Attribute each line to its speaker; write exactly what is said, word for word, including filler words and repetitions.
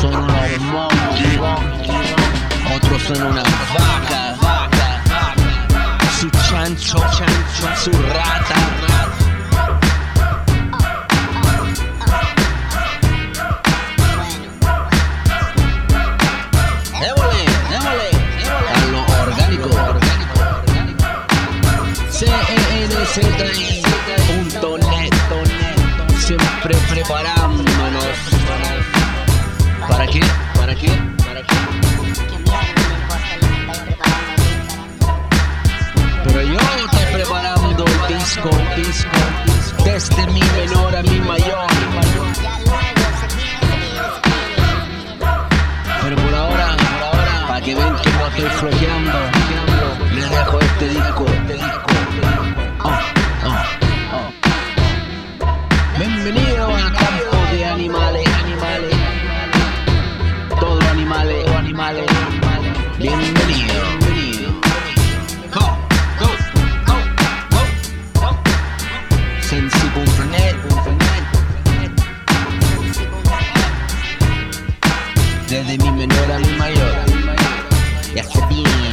Speaker 1: son unos monkeys, otros son unas vacas, su chancho, su rata. Démosle, démosle, démosle a lo orgánico, C E N Z I punto net, siempre preparándonos. ¿Para qué? ¿Para qué? ¿Para qué? Pero yo estoy preparando el disco, disco, desde mi menor a mi mayor. Pero por ahora, por ahora, para que vean que no estoy flojeando, les dejo este disco, este disco. Oh, oh, oh. Bienvenido al campo de animales, animales. Todos animales, animales. Bienvenido, bienvenido. Go, go, go, go, go. Sensi punto net. Desde mi menor a mi mayor. Ya se viene.